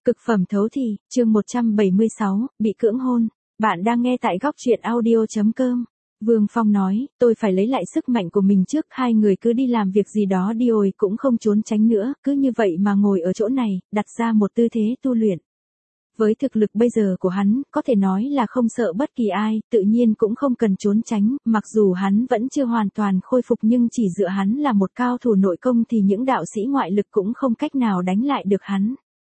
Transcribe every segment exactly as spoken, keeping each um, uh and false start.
Cực phẩm thấu thị, chương một trăm bảy mươi sáu, bị cưỡng hôn. Bạn đang nghe tại góc truyện audio chấm com. Vương Phong nói, tôi phải lấy lại sức mạnh của mình trước, hai người cứ đi làm việc gì đó đi rồi cũng không trốn tránh nữa, cứ như vậy mà ngồi ở chỗ này, đặt ra một tư thế tu luyện. Với thực lực bây giờ của hắn, có thể nói là không sợ bất kỳ ai, tự nhiên cũng không cần trốn tránh, mặc dù hắn vẫn chưa hoàn toàn khôi phục nhưng chỉ dựa hắn là một cao thủ nội công thì những đạo sĩ ngoại lực cũng không cách nào đánh lại được hắn.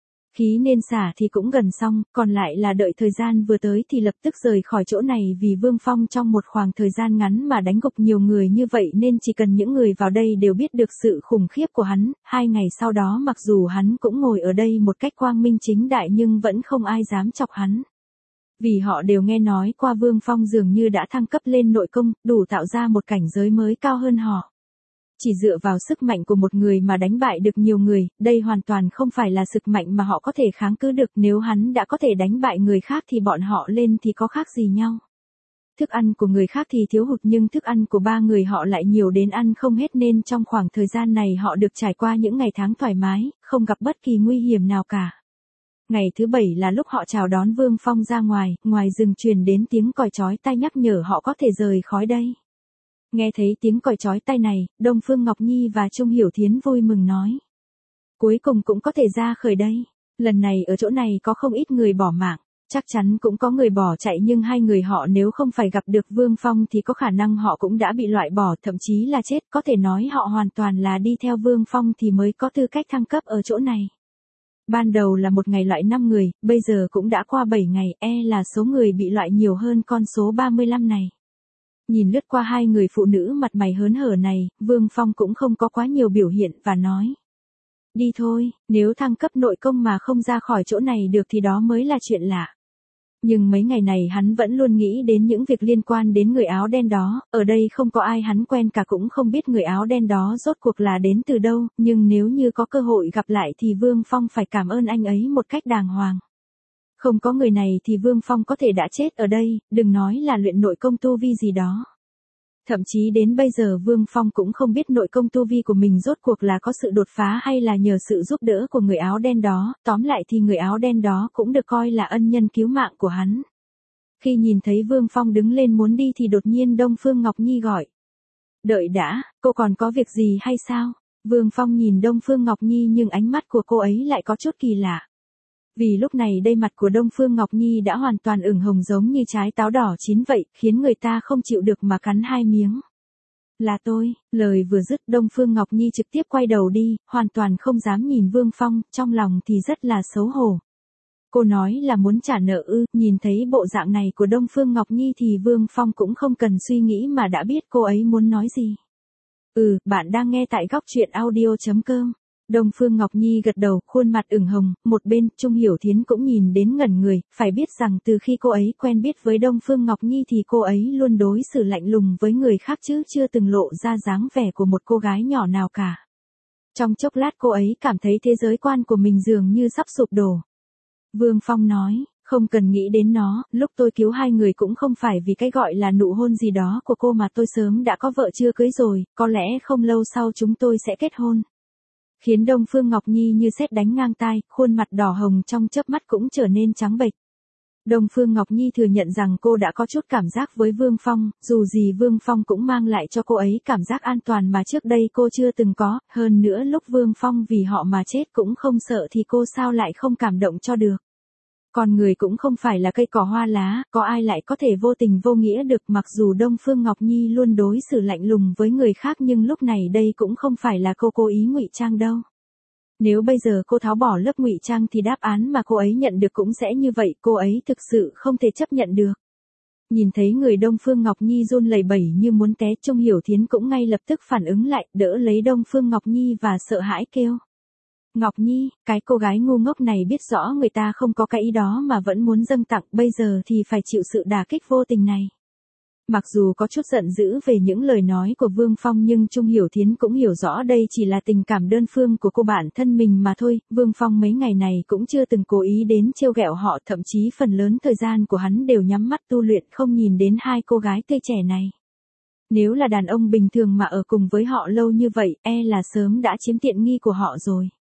Khí nên xả thì cũng gần xong, còn lại là đợi thời gian vừa tới thì lập tức rời khỏi chỗ này vì Vương Phong trong một khoảng thời gian ngắn mà đánh gục nhiều người như vậy nên chỉ cần những người vào đây đều biết được sự khủng khiếp của hắn, hai ngày sau đó mặc dù hắn cũng ngồi ở đây một cách quang minh chính đại nhưng vẫn không ai dám chọc hắn. Vì họ đều nghe nói qua Vương Phong dường như đã thăng cấp lên nội công, đủ tạo ra một cảnh giới mới cao hơn họ. Chỉ dựa vào sức mạnh của một người mà đánh bại được nhiều người, đây hoàn toàn không phải là sức mạnh mà họ có thể kháng cự được, nếu hắn đã có thể đánh bại người khác thì bọn họ lên thì có khác gì nhau. Thức ăn của người khác thì thiếu hụt nhưng thức ăn của ba người họ lại nhiều đến ăn không hết nên trong khoảng thời gian này họ được trải qua những ngày tháng thoải mái, không gặp bất kỳ nguy hiểm nào cả. Ngày thứ bảy là lúc họ chào đón Vương Phong ra ngoài, ngoài rừng truyền đến tiếng còi chói tai nhắc nhở họ có thể rời khỏi đây. Nghe thấy tiếng còi chói tai này, Đông Phương Ngọc Nhi và Trung Hiểu Thiến vui mừng nói. Cuối cùng cũng có thể ra khởi đây. Lần này ở chỗ này có không ít người bỏ mạng, chắc chắn cũng có người bỏ chạy nhưng hai người họ nếu không phải gặp được Vương Phong thì có khả năng họ cũng đã bị loại bỏ thậm chí là chết, có thể nói họ hoàn toàn là đi theo Vương Phong thì mới có tư cách thăng cấp ở chỗ này. Ban đầu là một ngày loại năm người, bây giờ cũng đã qua bảy ngày, e là số người bị loại nhiều hơn con số ba mươi lăm này. Nhìn lướt qua hai người phụ nữ mặt mày hớn hở này, Vương Phong cũng không có quá nhiều biểu hiện và nói. Đi thôi, nếu thăng cấp nội công mà không ra khỏi chỗ này được thì đó mới là chuyện lạ. Nhưng mấy ngày này hắn vẫn luôn nghĩ đến những việc liên quan đến người áo đen đó, ở đây không có ai hắn quen cả cũng không biết người áo đen đó rốt cuộc là đến từ đâu, nhưng nếu như có cơ hội gặp lại thì Vương Phong phải cảm ơn anh ấy một cách đàng hoàng. Không có người này thì Vương Phong có thể đã chết ở đây, đừng nói là luyện nội công tu vi gì đó. Thậm chí đến bây giờ Vương Phong cũng không biết nội công tu vi của mình rốt cuộc là có sự đột phá hay là nhờ sự giúp đỡ của người áo đen đó, tóm lại thì người áo đen đó cũng được coi là ân nhân cứu mạng của hắn. Khi nhìn thấy Vương Phong đứng lên muốn đi thì đột nhiên Đông Phương Ngọc Nhi gọi. Đợi đã, cô còn có việc gì hay sao? Vương Phong nhìn Đông Phương Ngọc Nhi nhưng ánh mắt của cô ấy lại có chút kỳ lạ. Vì lúc này đây mặt của Đông Phương Ngọc Nhi đã hoàn toàn ửng hồng giống như trái táo đỏ chín vậy, khiến người ta không chịu được mà cắn hai miếng. Là tôi, lời vừa dứt Đông Phương Ngọc Nhi trực tiếp quay đầu đi, hoàn toàn không dám nhìn Vương Phong, trong lòng thì rất là xấu hổ. Cô nói là muốn trả nợ ư, nhìn thấy bộ dạng này của Đông Phương Ngọc Nhi thì Vương Phong cũng không cần suy nghĩ mà đã biết cô ấy muốn nói gì. Ừ, bạn đang nghe tại góc truyện audio chấm com. Đông Phương Ngọc Nhi gật đầu, khuôn mặt ửng hồng, một bên, Trung Hiểu Thiến cũng nhìn đến ngẩn người, phải biết rằng từ khi cô ấy quen biết với Đông Phương Ngọc Nhi thì cô ấy luôn đối xử lạnh lùng với người khác chứ chưa từng lộ ra dáng vẻ của một cô gái nhỏ nào cả. Trong chốc lát cô ấy cảm thấy thế giới quan của mình dường như sắp sụp đổ. Vương Phong nói, không cần nghĩ đến nó, lúc tôi cứu hai người cũng không phải vì cái gọi là nụ hôn gì đó của cô mà tôi sớm đã có vợ chưa cưới rồi, có lẽ không lâu sau chúng tôi sẽ kết hôn. Khiến Đông Phương Ngọc Nhi như sét đánh ngang tai, khuôn mặt đỏ hồng trong chớp mắt cũng trở nên trắng bệch. Đông Phương Ngọc Nhi thừa nhận rằng cô đã có chút cảm giác với Vương Phong, dù gì Vương Phong cũng mang lại cho cô ấy cảm giác an toàn mà trước đây cô chưa từng có, hơn nữa lúc Vương Phong vì họ mà chết cũng không sợ thì cô sao lại không cảm động cho được. Con người cũng không phải là cây cỏ hoa lá, có ai lại có thể vô tình vô nghĩa được, mặc dù Đông Phương Ngọc Nhi luôn đối xử lạnh lùng với người khác nhưng lúc này đây cũng không phải là cô cố ý ngụy trang đâu. Nếu bây giờ cô tháo bỏ lớp ngụy trang thì đáp án mà cô ấy nhận được cũng sẽ như vậy, cô ấy thực sự không thể chấp nhận được. Nhìn thấy người Đông Phương Ngọc Nhi run lẩy bẩy như muốn té, Trung Hiểu Thiến cũng ngay lập tức phản ứng lại, đỡ lấy Đông Phương Ngọc Nhi và sợ hãi kêu. Ngọc Nhi, cái cô gái ngu ngốc này biết rõ người ta không có cái ý đó mà vẫn muốn dâng tặng, bây giờ thì phải chịu sự đả kích vô tình này. Mặc dù có chút giận dữ về những lời nói của Vương Phong nhưng Trung Hiểu Thiến cũng hiểu rõ đây chỉ là tình cảm đơn phương của cô bạn thân mình mà thôi, Vương Phong mấy ngày này cũng chưa từng cố ý đến trêu ghẹo họ, thậm chí phần lớn thời gian của hắn đều nhắm mắt tu luyện không nhìn đến hai cô gái tươi trẻ này. Nếu là đàn ông bình thường mà ở cùng với họ lâu như vậy, e là sớm đã chiếm tiện nghi của họ rồi.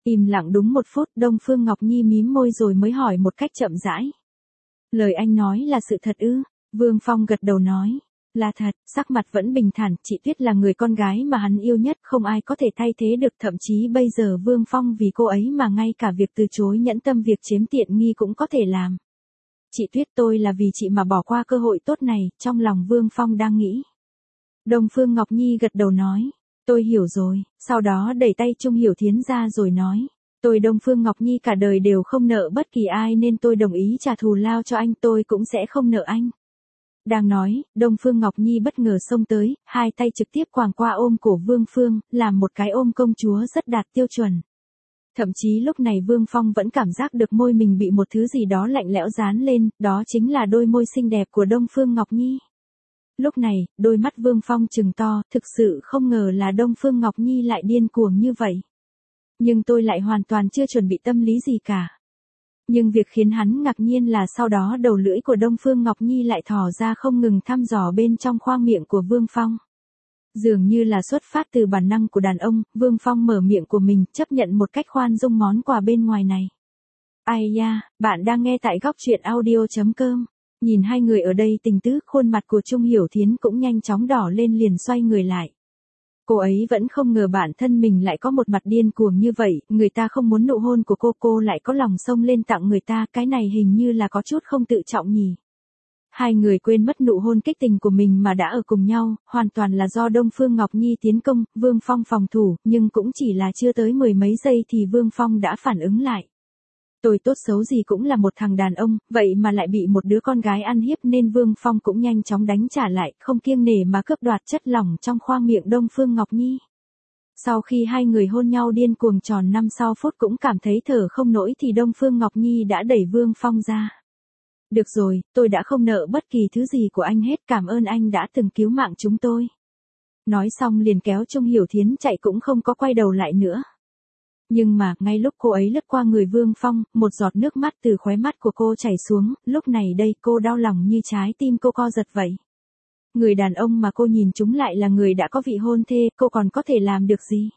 Im lặng đúng một phút, Đông Phương Ngọc Nhi mím môi rồi mới hỏi một cách chậm rãi. Lời anh nói là sự thật ư? Vương Phong gật đầu nói. Là thật, sắc mặt vẫn bình thản, chị Tuyết là người con gái mà hắn yêu nhất, không ai có thể thay thế được, thậm chí bây giờ Vương Phong vì cô ấy mà ngay cả việc từ chối nhẫn tâm việc chiếm tiện nghi cũng có thể làm. Chị Tuyết, tôi là vì chị mà bỏ qua cơ hội tốt này, trong lòng Vương Phong đang nghĩ. Đông Phương Ngọc Nhi gật đầu nói. Tôi hiểu rồi, sau đó đẩy tay Trung Hiểu Thiến ra rồi nói. Tôi Đông Phương Ngọc Nhi cả đời đều không nợ bất kỳ ai nên tôi đồng ý trả thù lao cho anh, tôi cũng sẽ không nợ anh. Đang nói, Đông Phương Ngọc Nhi bất ngờ xông tới, hai tay trực tiếp quàng qua ôm cổ Vương Phương, làm một cái ôm công chúa rất đạt tiêu chuẩn. Thậm chí lúc này Vương Phong vẫn cảm giác được môi mình bị một thứ gì đó lạnh lẽo dán lên, đó chính là đôi môi xinh đẹp của Đông Phương Ngọc Nhi. Lúc này, đôi mắt Vương Phong trừng to, thực sự không ngờ là Đông Phương Ngọc Nhi lại điên cuồng như vậy. Nhưng tôi lại hoàn toàn chưa chuẩn bị tâm lý gì cả. Nhưng việc khiến hắn ngạc nhiên là sau đó đầu lưỡi của Đông Phương Ngọc Nhi lại thò ra không ngừng thăm dò bên trong khoang miệng của Vương Phong. Dường như là xuất phát từ bản năng của đàn ông, Vương Phong mở miệng của mình, chấp nhận một cách khoan dung món quà bên ngoài này. Ai da, bạn đang nghe tại góc truyện audio chấm com. Nhìn hai người ở đây tình tứ, khuôn mặt của Trung Hiểu Thiến cũng nhanh chóng đỏ lên, liền xoay người lại. Cô ấy vẫn không ngờ bản thân mình lại có một mặt điên cuồng như vậy, người ta không muốn nụ hôn của cô, cô lại có lòng xông lên tặng người ta, cái này hình như là có chút không tự trọng nhỉ. Hai người quên mất nụ hôn kích tình của mình mà đã ở cùng nhau, hoàn toàn là do Đông Phương Ngọc Nhi tiến công, Vương Phong phòng thủ, nhưng cũng chỉ là chưa tới mười mấy giây thì Vương Phong đã phản ứng lại. Tôi tốt xấu gì cũng là một thằng đàn ông, vậy mà lại bị một đứa con gái ăn hiếp nên Vương Phong cũng nhanh chóng đánh trả lại, không kiêng nể mà cướp đoạt chất lỏng trong khoang miệng Đông Phương Ngọc Nhi. Sau khi hai người hôn nhau điên cuồng tròn năm sau phút cũng cảm thấy thở không nổi thì Đông Phương Ngọc Nhi đã đẩy Vương Phong ra. Được rồi, tôi đã không nợ bất kỳ thứ gì của anh hết, cảm ơn anh đã từng cứu mạng chúng tôi. Nói xong liền kéo Trung Hiểu Thiến chạy cũng không có quay đầu lại nữa. Nhưng mà, ngay lúc cô ấy lướt qua người Vương Phong, một giọt nước mắt từ khóe mắt của cô chảy xuống, lúc này đây cô đau lòng như trái tim cô co giật vậy. Người đàn ông mà cô nhìn trúng lại là người đã có vị hôn thê, cô còn có thể làm được gì?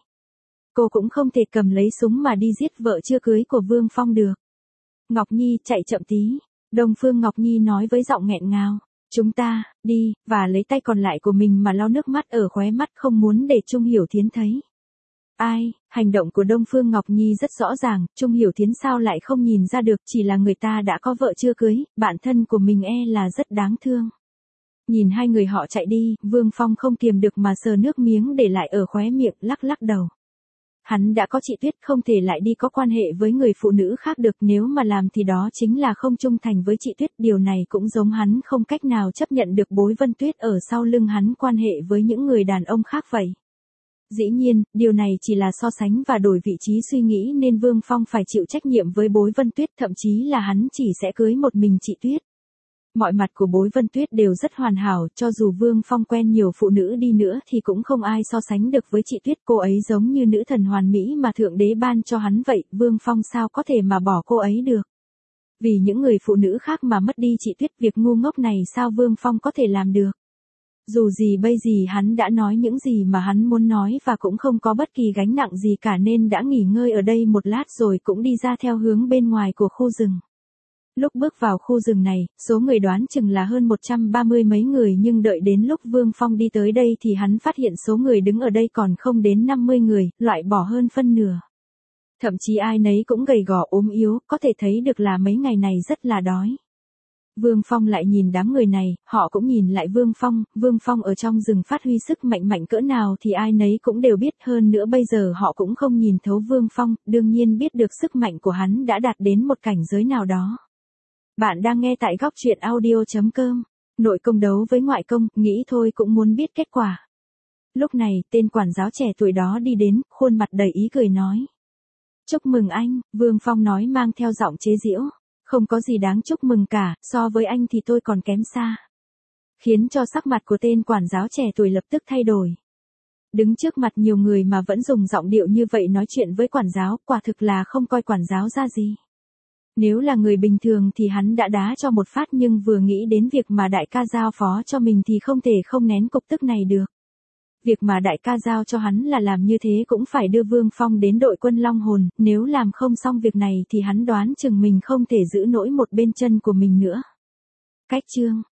Cô cũng không thể cầm lấy súng mà đi giết vợ chưa cưới của Vương Phong được. Ngọc Nhi, chạy chậm tí. Đông Phương Ngọc Nhi nói với giọng nghẹn ngào. Chúng ta, đi, và lấy tay còn lại của mình mà lau nước mắt ở khóe mắt, không muốn để Trung Hiểu Thiến thấy. Ai, hành động của Đông Phương Ngọc Nhi rất rõ ràng, Trung Hiểu Thiến sao lại không nhìn ra được, chỉ là người ta đã có vợ chưa cưới, bản thân của mình e là rất đáng thương. Nhìn hai người họ chạy đi, Vương Phong không kiềm được mà sờ nước miếng để lại ở khóe miệng, lắc lắc đầu. Hắn đã có chị Tuyết, không thể lại đi có quan hệ với người phụ nữ khác được, nếu mà làm thì đó chính là không trung thành với chị Tuyết, điều này cũng giống hắn không cách nào chấp nhận được Bối Vân Tuyết ở sau lưng hắn quan hệ với những người đàn ông khác vậy. Dĩ nhiên, điều này chỉ là so sánh và đổi vị trí suy nghĩ nên Vương Phong phải chịu trách nhiệm với Bối Vân Tuyết, thậm chí là hắn chỉ sẽ cưới một mình chị Tuyết. Mọi mặt của Bối Vân Tuyết đều rất hoàn hảo, cho dù Vương Phong quen nhiều phụ nữ đi nữa thì cũng không ai so sánh được với chị Tuyết, cô ấy giống như nữ thần hoàn mỹ mà Thượng Đế ban cho hắn vậy, Vương Phong sao có thể mà bỏ cô ấy được. Vì những người phụ nữ khác mà mất đi chị Tuyết, việc ngu ngốc này sao Vương Phong có thể làm được. Dù gì bây giờ hắn đã nói những gì mà hắn muốn nói và cũng không có bất kỳ gánh nặng gì cả nên đã nghỉ ngơi ở đây một lát rồi cũng đi ra theo hướng bên ngoài của khu rừng. Lúc bước vào khu rừng này, số người đoán chừng là hơn một trăm ba mươi mấy người nhưng đợi đến lúc Vương Phong đi tới đây thì hắn phát hiện số người đứng ở đây còn không đến năm mươi người, loại bỏ hơn phân nửa. Thậm chí ai nấy cũng gầy gò ốm yếu, có thể thấy được là mấy ngày này rất là đói. Vương Phong lại nhìn đám người này, họ cũng nhìn lại Vương Phong, Vương Phong ở trong rừng phát huy sức mạnh mạnh cỡ nào thì ai nấy cũng đều biết, hơn nữa bây giờ họ cũng không nhìn thấu Vương Phong, đương nhiên biết được sức mạnh của hắn đã đạt đến một cảnh giới nào đó. Bạn đang nghe tại góc truyện audio chấm com. Nội công đấu với ngoại công, nghĩ thôi cũng muốn biết kết quả. Lúc này, tên quản giáo trẻ tuổi đó đi đến, khuôn mặt đầy ý cười nói. Chúc mừng anh, Vương Phong nói mang theo giọng chế giễu. Không có gì đáng chúc mừng cả, so với anh thì tôi còn kém xa. Khiến cho sắc mặt của tên quản giáo trẻ tuổi lập tức thay đổi. Đứng trước mặt nhiều người mà vẫn dùng giọng điệu như vậy nói chuyện với quản giáo, quả thực là không coi quản giáo ra gì. Nếu là người bình thường thì hắn đã đá cho một phát, nhưng vừa nghĩ đến việc mà đại ca giao phó cho mình thì không thể không nén cục tức này được. Việc mà đại ca giao cho hắn là làm như thế cũng phải đưa Vương Phong đến đội quân Long Hồn, nếu làm không xong việc này thì hắn đoán chừng mình không thể giữ nổi một bên chân của mình nữa. Cách chương